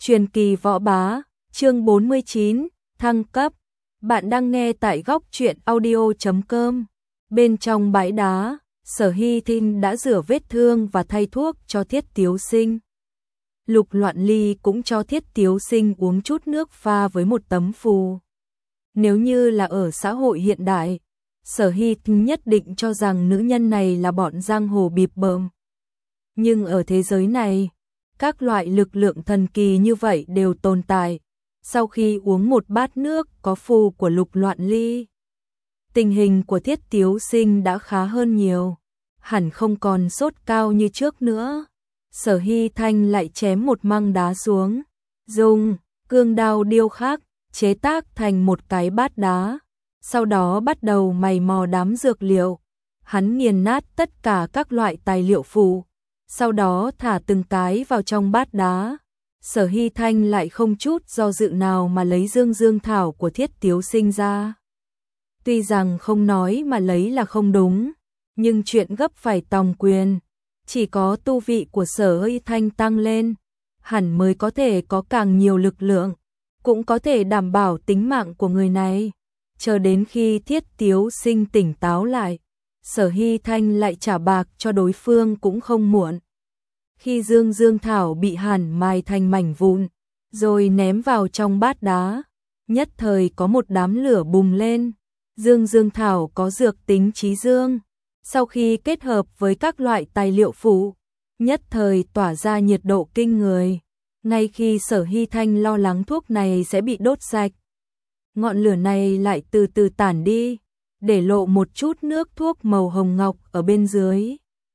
Truyền kỳ võ bá, chương 49, thăng cấp. Bạn đang nghe tại góc truyện audio.com. Bên trong bãi đá, Sở Hy Thinh đã rửa vết thương và thay thuốc cho Thiết Tiếu Sinh. Lục Loạn Ly cũng cho Thiết Tiếu Sinh uống chút nước pha với một tấm phù. Nếu như là ở xã hội hiện đại, Sở Hy Thinh nhất định cho rằng nữ nhân này là bọn giang hồ bịp bợm. Nhưng ở thế giới này, các loại lực lượng thần kỳ như vậy đều tồn tại. Sau khi uống một bát nước có phù của Lục Loạn Ly, tình hình của Thiết Tiếu Sinh đã khá hơn nhiều, hẳn không còn sốt cao như trước nữa. Sở Hy Thanh lại chém một măng đá xuống, dùng cương đao điêu khắc chế tác thành một cái bát đá, sau đó bắt đầu mày mò đám dược liệu. Hắn nghiền nát tất cả các loại tài liệu phù, sau đó thả từng cái vào trong bát đá. Sở Hy Thanh lại không chút do dự nào mà lấy Dương Dương thảo của Thiết Tiếu Sinh ra. Tuy rằng không nói mà lấy là không đúng, nhưng chuyện gấp phải tòng quyền, chỉ có tu vị của Sở Hy Thanh tăng lên, hẳn mới có thể có càng nhiều lực lượng, cũng có thể đảm bảo tính mạng của người này. Chờ đến khi Thiết Tiếu Sinh tỉnh táo lại, Sở Hy Thanh lại trả bạc cho đối phương cũng không muộn. Khi Dương Dương thảo bị hàn mài thành mảnh vụn, rồi ném vào trong bát đá, nhất thời có một đám lửa bùng lên. Dương Dương thảo có dược tính trí dương, sau khi kết hợp với các loại tài liệu phụ, nhất thời tỏa ra nhiệt độ kinh người. Ngay khi Sở Hy Thanh lo lắng thuốc này sẽ bị đốt sạch, ngọn lửa này lại từ từ tản đi, để lộ một chút nước thuốc màu hồng ngọc ở bên dưới.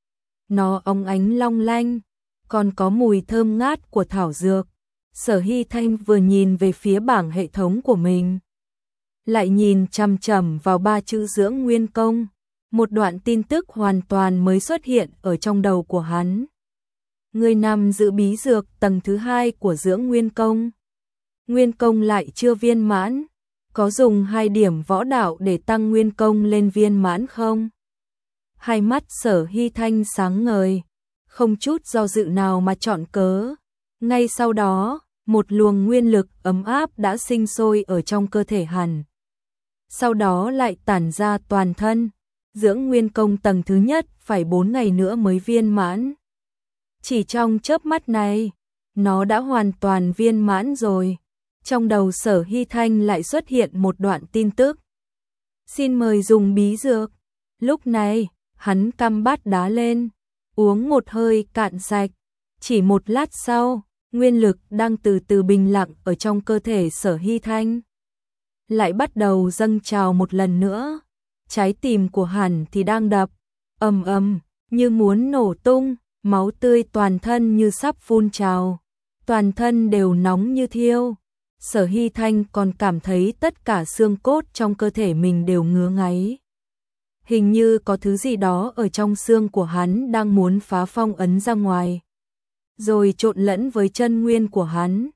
Nó óng ánh long lanh, còn có mùi thơm ngát của thảo dược. Sở Hy Thanh vừa nhìn về phía bảng hệ thống của mình, lại nhìn chằm chằm vào 3 chữ dưỡng nguyên công. Một đoạn tin tức hoàn toàn mới xuất hiện ở trong đầu của hắn. Người nằm giữ bí dược tầng thứ 2 của dưỡng nguyên công. Nguyên công lại chưa viên mãn, có dùng 2 điểm võ đạo để tăng nguyên công lên viên mãn không? Hai mắt Sở Hy Thanh sáng ngời, không chút do dự nào mà chọn cớ. Ngay sau đó, một luồng nguyên lực ấm áp đã sinh sôi ở trong cơ thể hắn. Sau đó lại tản ra toàn thân. Dưỡng nguyên công tầng thứ nhất phải 4 ngày nữa mới viên mãn. Chỉ trong chớp mắt này, nó đã hoàn toàn viên mãn rồi. Trong đầu Sở Hy Thanh lại xuất hiện một đoạn tin tức. Xin mời dùng bí dược. Lúc này, hắn cắm bát đá lên, uống một hơi cạn sạch. Chỉ một lát sau, nguyên lực đang từ từ bình lặng ở trong cơ thể Sở Hy Thanh lại bắt đầu dâng trào một lần nữa. Trái tim của hắn thì đang đập ầm ầm như muốn nổ tung, máu tươi toàn thân như sắp phun trào, toàn thân đều nóng như thiêu. Sở Hy Thanh còn cảm thấy tất cả xương cốt trong cơ thể mình đều ngứa ngáy. Hình như có thứ gì đó ở trong xương của hắn đang muốn phá phong ấn ra ngoài, rồi trộn lẫn với chân nguyên của hắn.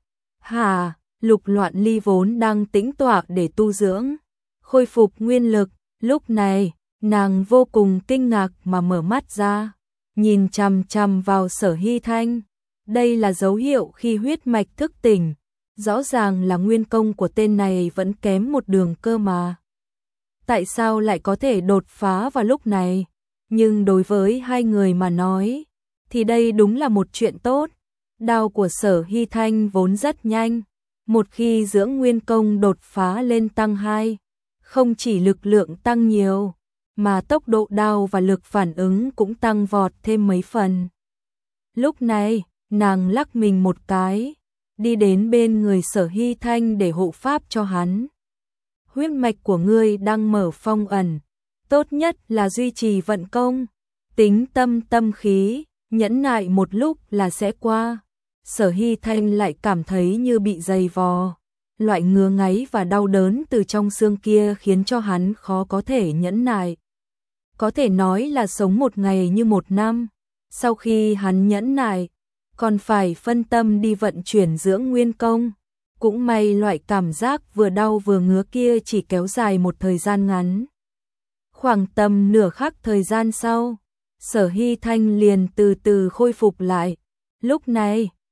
Lục Loạn Ly vốn đang tĩnh tọa để tu dưỡng, khôi phục nguyên lực. Lúc này, nàng vô cùng kinh ngạc mà mở mắt ra, nhìn chằm chằm vào Sở Hy Thanh. Đây là dấu hiệu khi huyết mạch thức tỉnh, rõ ràng là nguyên công của tên này vẫn kém một đường cơ mà. Tại sao lại có thể đột phá vào lúc này? Nhưng đối với hai người mà nói, thì đây đúng là một chuyện tốt. Đao của Sở Hy Thanh vốn rất nhanh, một khi dưỡng nguyên công đột phá lên tăng 2, không chỉ lực lượng tăng nhiều, mà tốc độ đao và lực phản ứng cũng tăng vọt thêm mấy phần. Lúc này, nàng lắc mình một cái, đi đến bên người Sở Hy Thanh để hộ pháp cho hắn. Huyết mạch của ngươi đang mở phong ẩn, tốt nhất là duy trì vận công, tính tâm khí, nhẫn nại một lúc là sẽ qua. Sở Hy Thanh lại cảm thấy như bị dày vò. Loại ngứa ngáy và đau đớn từ trong xương kia khiến cho hắn khó có thể nhẫn nại. Có thể nói là sống một ngày như một năm. Sau khi hắn nhẫn nại, còn phải phân tâm đi vận chuyển dưỡng nguyên công. Cũng may loại cảm giác vừa đau vừa ngứa kia chỉ kéo dài một thời gian ngắn. Khoảng tầm nửa khắc thời gian sau, Sở Hy Thanh liền từ từ khôi phục lại. Lúc này,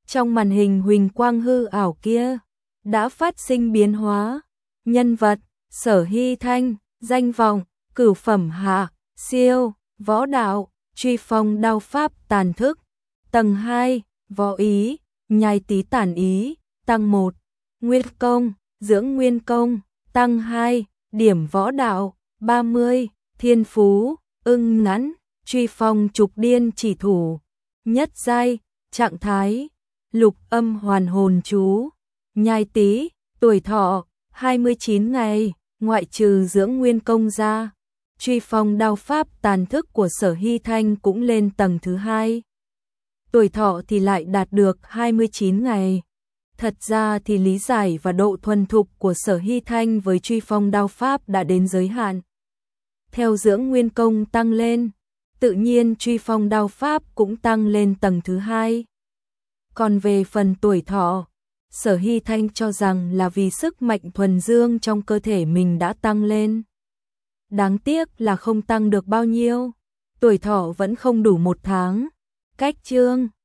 Trong màn hình huỳnh quang hư ảo kia, đã phát sinh biến hóa. Nhân vật, Sở Hy Thanh, danh vọng, cửu phẩm hạ, siêu, võ đạo, truy phong đao pháp tàn thức. Tầng 2, võ ý, nhai tí tản ý, tăng 1. Nguyên công, dưỡng nguyên công, tăng 2. Điểm võ đạo, 30. Thiên phú, ưng ngắn, truy phong trục điên chỉ thủ. Nhất giai, trạng thái, lục âm hoàn hồn chú. Nhai tí, tuổi thọ, 29 ngày, ngoại trừ dưỡng nguyên công ra. Truy phong đao pháp tàn thức của Sở Hy Thanh cũng lên tầng thứ 2. Tuổi thọ thì lại đạt được 29 ngày. Thật ra thì lý giải và độ thuần thục của Sở Hy Thanh với truy phong đao pháp đã đến giới hạn. Theo dưỡng nguyên công tăng lên, tự nhiên truy phong đao pháp cũng tăng lên tầng thứ 2. Còn về phần tuổi thọ, Sở Hy Thanh cho rằng là vì sức mạnh thuần dương trong cơ thể mình đã tăng lên. Đáng tiếc là không tăng được bao nhiêu, tuổi thọ vẫn không đủ 1 tháng. Cách chương